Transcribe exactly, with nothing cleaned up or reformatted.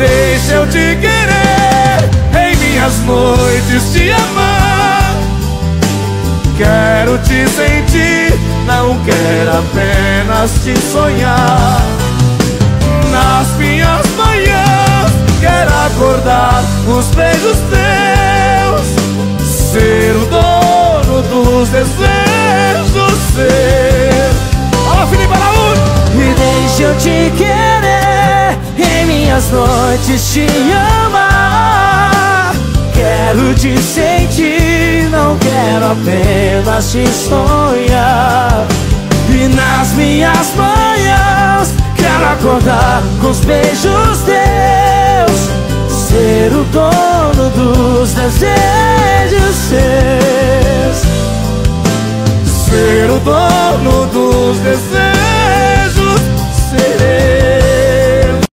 deixa eu te querer, em minhas noites te amar. Quero te sentir, não quero apenas te sonhar. Nas minhas manhãs quero acordar com os beijos teus, ser o dono dos desejos, ser. Fala, Felipe Araújo! E deixa eu te querer, em minhas noites te amar. Quero te sentir, não quero apenas te sonhar. E nas minhas manhãs quero acordar com os beijos teus, ser o dono dos desejos seus, ser o dono dos desejos.